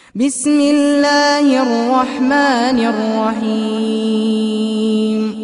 بسم الله الرحمن الرحيم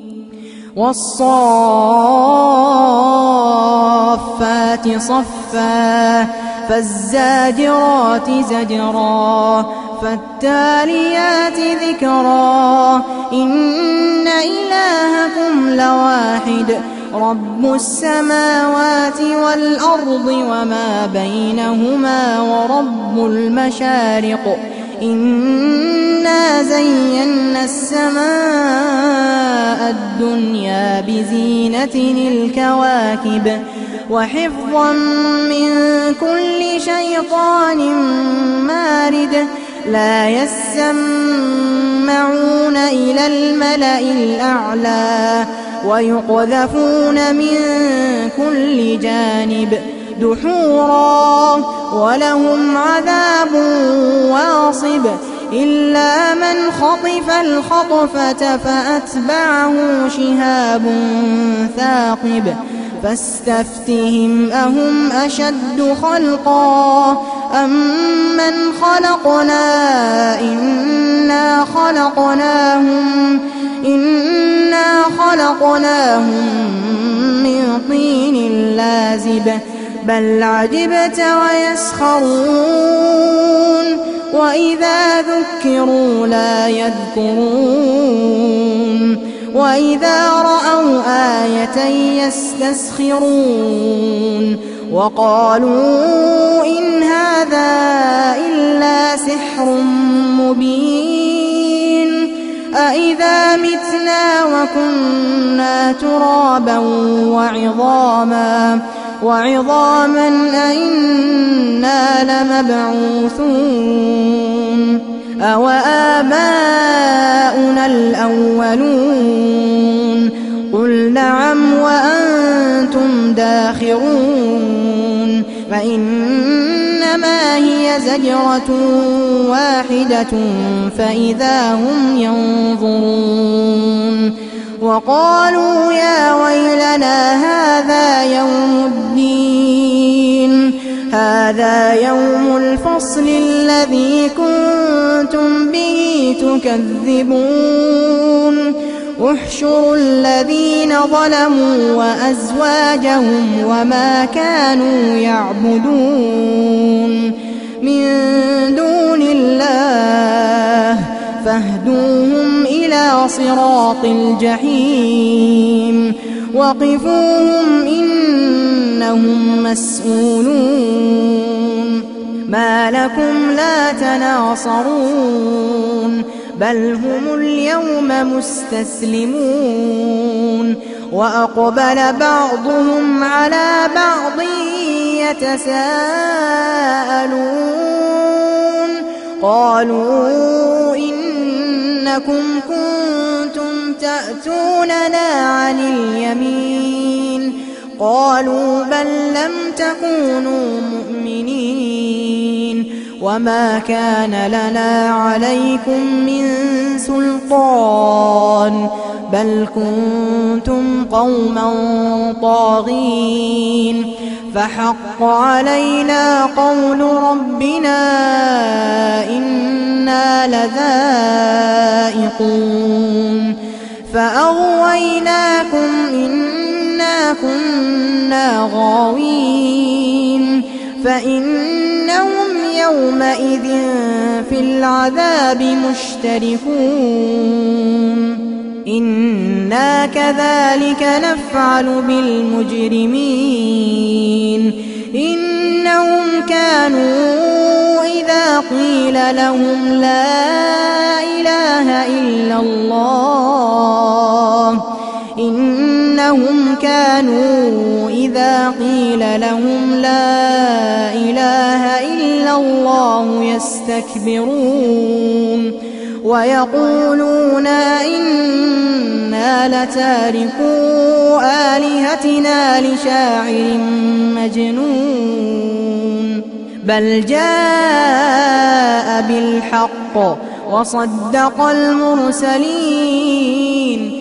والصافات صفا فالزاجرات زجرا فالتاليات ذكرا إن إلهكم لواحد رب السماوات والأرض وما بينهما ورب المشارق إنا زينا السماء الدنيا بزينة الكواكب وحفظا من كل شيطان مارد لا يسمعون إلى الملأ الأعلى ويقذفون من كل جانب دحورا ولهم عذاب واصب إلا من خطف الخطفة فأتبعه شهاب ثاقب فاستفتهم أهم أشد خلقا أم من خلقنا إنا خلقناهم من طين لازب بل عجبت ويسخرون وإذا ذكروا لا يذكرون وإذا رأوا آية يستسخرون وقالوا إن هذا إلا سحر مبين أإذا متنا وكنا ترابا وعظاما أئنا لمبعوثون أوآباؤنا الأولون قل نعم وأنتم داخرون فإنما هي زجرة واحدة فإذا هم ينظرون وقالوا يا ويلنا هذا يوم الفصل الذي كنتم به تكذبون احشروا الذين ظلموا وأزواجهم وما كانوا يعبدون من دون الله فاهدوهم إلى صراط الجحيم وقفوهم إنهم مسؤولون ما لكم لا تناصرون بل هم اليوم مستسلمون وأقبل بعضهم على بعض يتساءلون قالوا إنكم كنتم تأتوننا عن اليمين قالوا بل لم تكونوا مؤمنين وما كان لنا عليكم من سلطان بل كنتم قوما طاغين فحق علينا قول ربنا إنا لذائقون فأغويناكم إنا كنا غاوين فإنهم يومئذ في العذاب مشتركون إنا كذلك نفعل بالمجرمين إنهم كانوا إذا قيل لهم لا إله إلا الله إنهم كانوا إذا قيل لهم لا إله إلا الله يستكبرون ويقولون إنا لتاركو آلهتنا لشاعر مجنون بل جاء بالحق وصدق المرسلين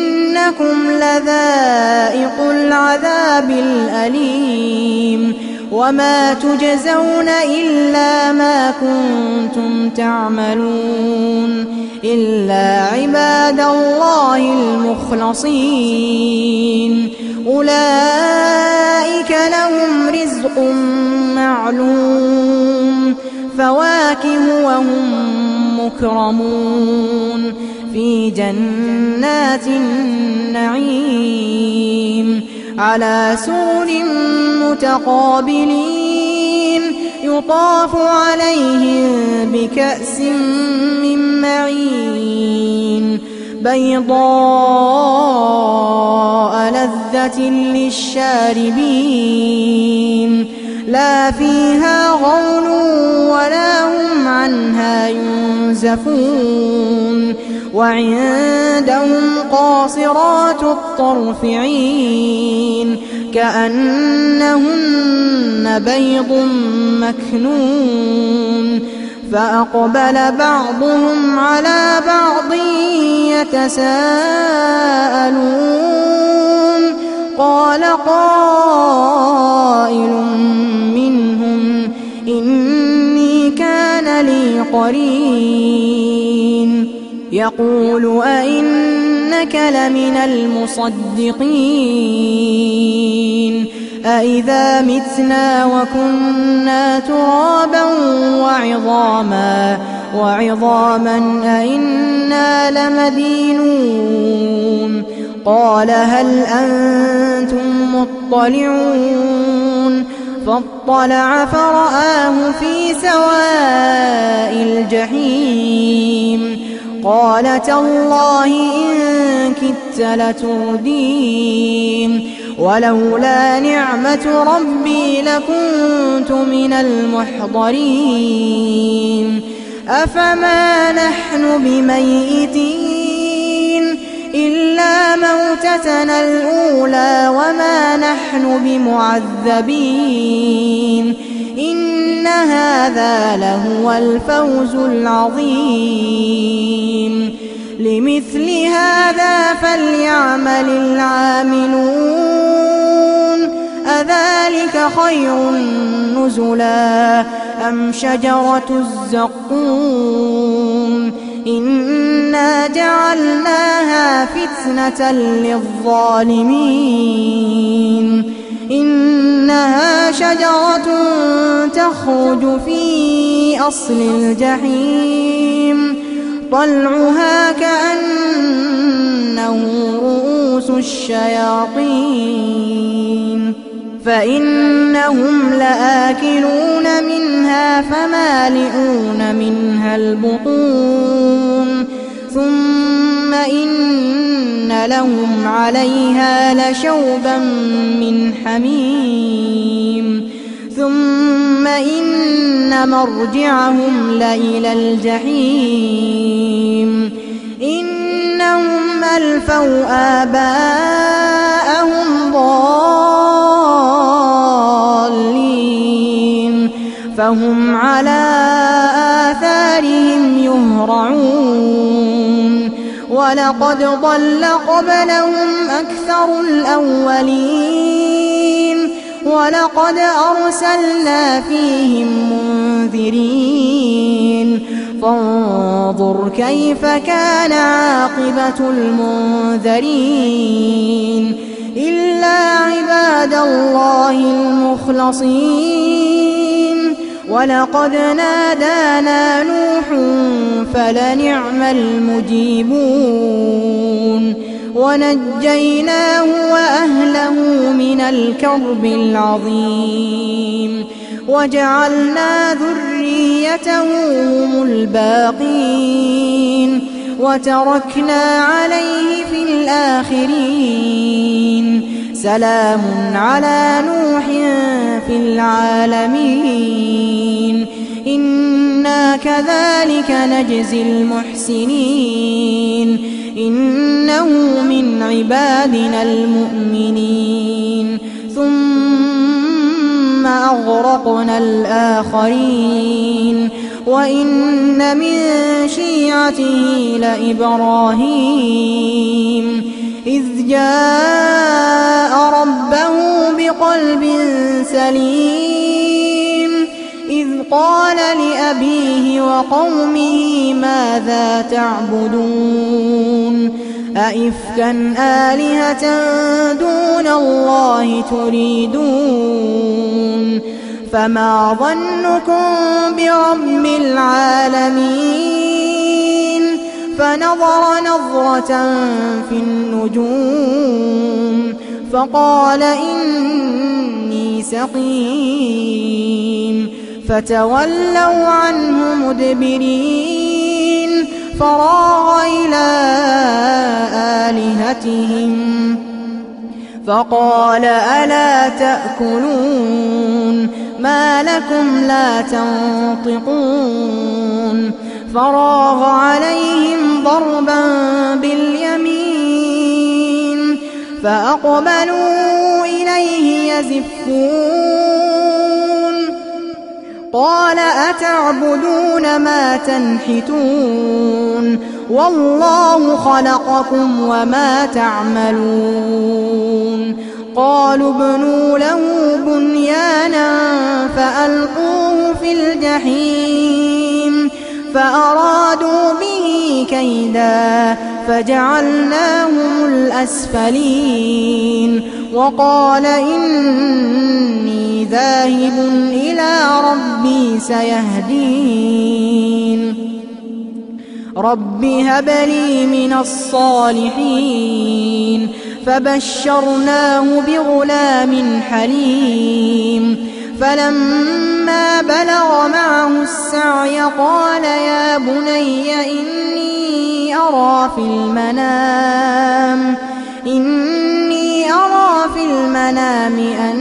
إنكم لذائق العذاب الأليم وما تجزون إلا ما كنتم تعملون إلا عباد الله المخلصين أولئك لهم رزق معلوم فواكه وهم مكرمون في جنات النعيم على سرر متقابلين يطاف عليهم بكأس من معين بيضاء لذة للشاربين لا فيها غول ولا هم عنها ينزفون وعندهم قاصرات الطرف عين كأنهن بيض مكنون فأقبل بعضهم على بعض يتساءلون قال قائل منهم إني كان لي قرين يقول أئنك لمن المصدقين أئذا متنا وكنا ترابا وعظاما أئنا لمدينون قال هل أنتم مطلعون فاطلع فرآه في سواء الجحيم قال تالله إن كدت لتردين ولولا نعمة ربي لكنت من المحضرين أفما نحن بميتين إلا موتتنا الأولى وما نحن بمعذبين إن هذا لهو الفوز العظيم لمثل هذا فليعمل العاملون أذلك خير نزلا أم شجرة الزقوم إنا جعلناها فتنة للظالمين إنها شجرة تخرج في أصل الجحيم طلعها كأنه رؤوس الشياطين فإنهم لآكلون منها فمالئون منها البطون ثم إن لهم عليها لشوبا من حميم ثم إن مرجعهم لإلى الجحيم إنهم ألفوا آباءهم ضالين فهم على آثارهم يهرعون ولقد ضل قبلهم أكثر الأولين ولقد أرسلنا فيهم منذرين فانظر كيف كان عاقبة المنذرين إلا عباد الله المخلصين ولقد نادانا نوح فلنعم المجيبون ونجيناه وأهله من الكرب العظيم وجعلنا ذريته هم الباقين وتركنا عليه في الآخرين سلام على نوح في العالمين إنا كذلك نجزي المحسنين إنه من عبادنا المؤمنين ثم أغرقنا الآخرين وإن من شيعته لإبراهيم إذ جاء ربه بقلب سليم قال لأبيه وقومه ماذا تعبدون أئفكا آلهة دون الله تريدون فما ظنكم برب العالمين فنظر نظرة في النجوم فقال إني سقيم فتولوا عنه مدبرين فراغ إلى آلهتهم فقال ألا تأكلون ما لكم لا تنطقون فراغ عليهم ضربا باليمين فأقبلوا إليه يزفون قال أتعبدون ما تنحتون والله خلقكم وما تعملون قالوا ابنوا له بنيانا فألقوه في الجحيم فأرادوا به كيدا فجعلناهم الأسفلين وقال إني ذاهب إلى ربي سيهدين رب هب لي من الصالحين فبشرناه بغلام حليم فلما بلغ معه السعي قال يا بني إني أرى في المنام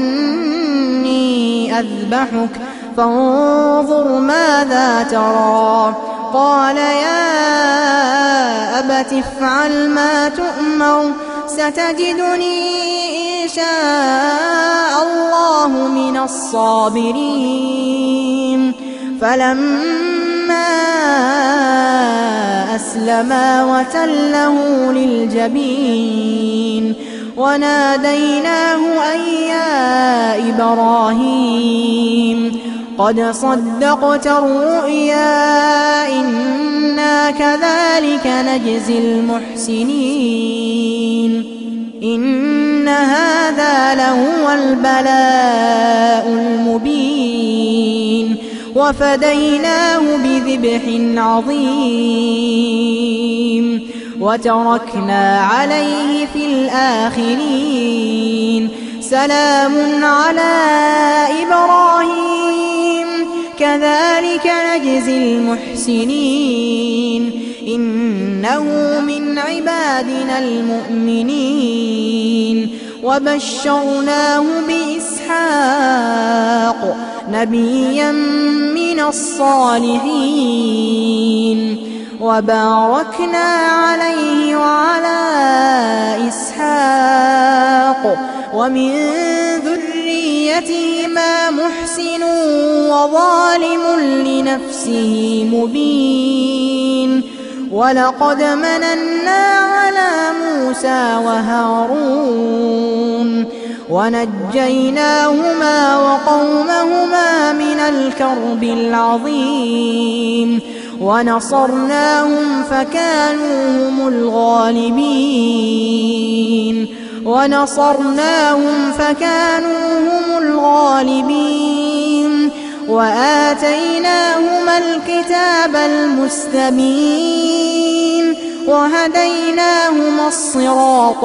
أني أذبحك فانظر ماذا ترى قال يا أبت افعل ما تؤمر ستجدني إن شاء الله من الصابرين فلما أسلما وتله للجبين وناديناه أن يا إبراهيم قد صدقت الرؤيا إنا كذلك نجزي المحسنين إن هذا لهو البلاء المبين وفديناه بذبح عظيم وتركنا عليه في الآخرين سلام على إبراهيم كذلك نجزي المحسنين إنه من عبادنا المؤمنين وبشرناه بإسحاق نبيا من الصالحين وباركنا عليه وعلى إسحاق ومن ذريتهما محسن وظالم لنفسه مبين ولقد مننا على موسى وهارون ونجيناهما وقومهما من الكرب العظيم ونصرناهم فكانوا هم الغالبين وآتيناهما الكتاب المستبين وهديناهما الصراط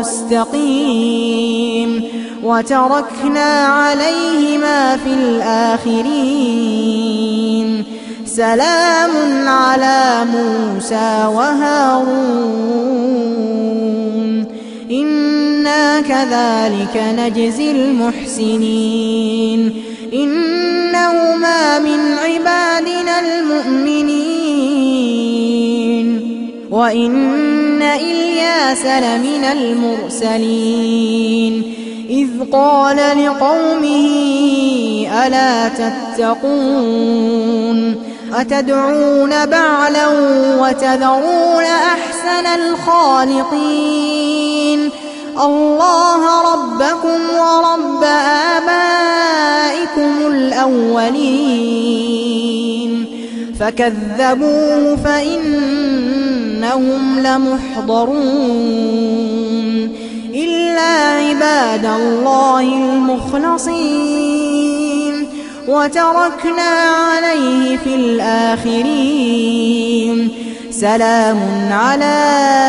المستقيم وتركنا عليهما في الآخرين سلام على موسى وهارون إنا كذلك نجزي المحسنين إنهما من عبادنا المؤمنين وإن إلياس لمن المرسلين إذ قال لقومه ألا تتقون أتدعون بعلا وتذرون أحسن الخالقين الله ربكم ورب آبائكم الأولين فكذبوه فإنهم لمحضرون إلا عباد الله المخلصين وتركنا عليه في الآخرين سلام على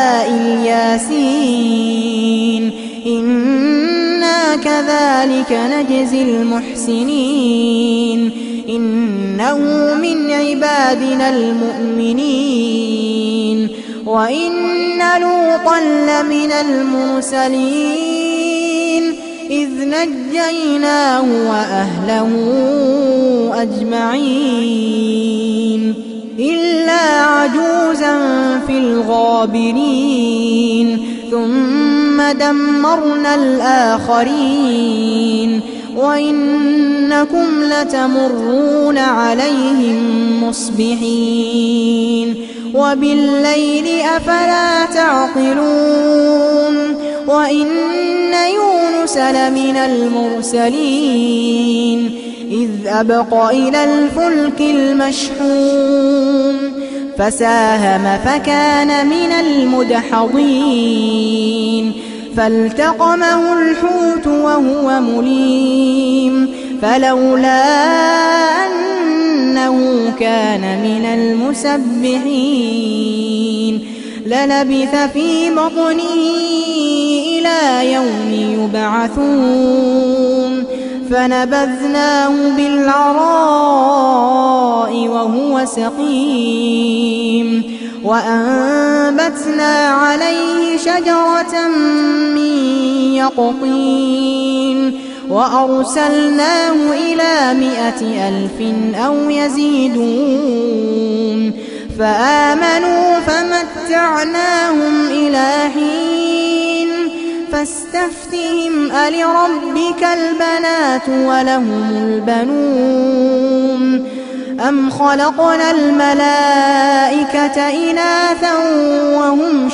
الياسين إنا كذلك نجزي المحسنين إنه من عبادنا المؤمنين وإن لوطا لمن المرسلين إذ نجيناه وأهله أجمعين إلا عجوزا في الغابرين ثم دمرنا الآخرين وإنكم لتمرون عليهم مصبحين وبالليل أفلا تعقلون وإن يونس لمن المرسلين إذ أبق إلى الفلك المشحون فساهم فكان من المدحضين فالتقمه الحوت وهو مليم فلولا أنه كان من المسبحين للبث في بطنه إلى يوم يبعثون فنبذناه بالعراء وهو سقيم وأنبتنا عليه شجرة من يقطين وأرسلناه إلى 100,000 أو يزيدون فآمنوا فمتعناهم إلى حين فاستفتهم ألربك البنات ولهم البنون أم خلقنا الملائكة إناثا وهم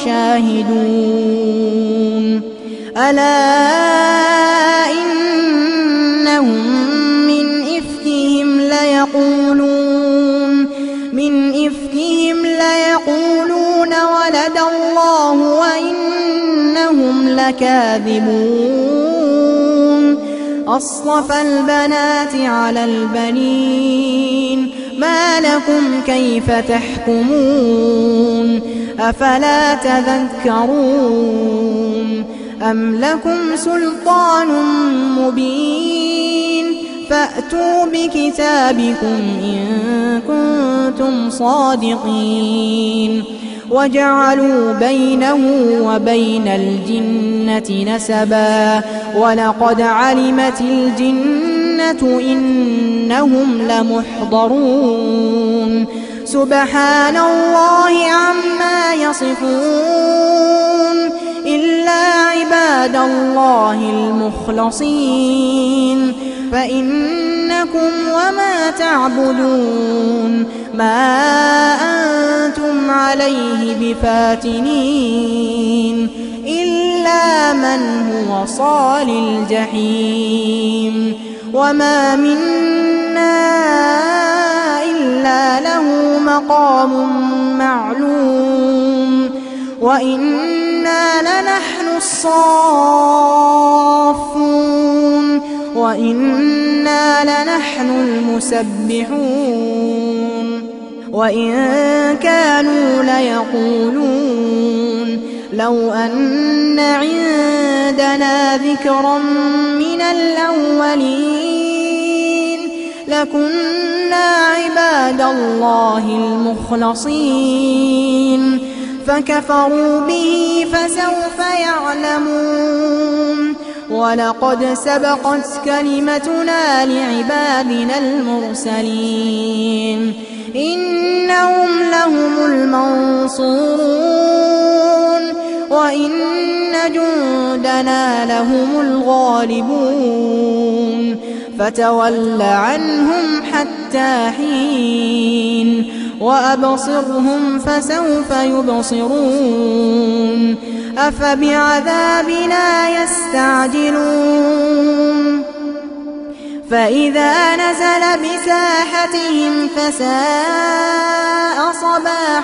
شاهدون ألا إنهم من إفكهم ليقولون ولد الله وإنهم لكاذبون أصطفى البنات على البنين ما لكم كيف تحكمون أفلا تذكرون أم لكم سلطان مبين فأتوا بكتابكم إن كنتم صادقين وجعلوا بينه وبين الجنة نسبا ولقد علمت الجنة إنهم لمحضرون سبحان الله عما يصفون إلا عباد الله المخلصين فإنكم وما تعبدون ما أنتم عليه بفاتنين إلا من هو صال الجحيم وما منا إلا له مقام معلوم وإنا لنحن الصافون وإنا لنحن المسبحون وإن كانوا ليقولون لو أن عندنا ذكرا من الأولين لكنا عباد الله المخلصين فكفروا به فسوف يعلمون ولقد سبقت كلمتنا لعبادنا المرسلين إنهم لهم المنصورون وإن جندنا لهم الغالبون فتول عنهم حتى حين وأبصرهم فسوف يبصرون أفبعذابنا يستعجلون فإذا نزل بساحتهم فساء صباح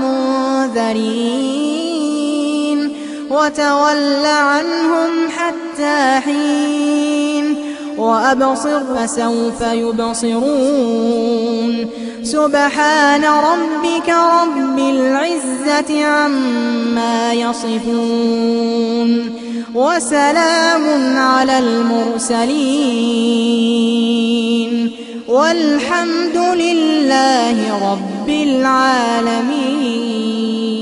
المنذرين وتول عنهم حتى حين وأبصر فسوف يبصرون سبحان ربك رب العزة عما يصفون وسلام على المرسلين والحمد لله رب العالمين.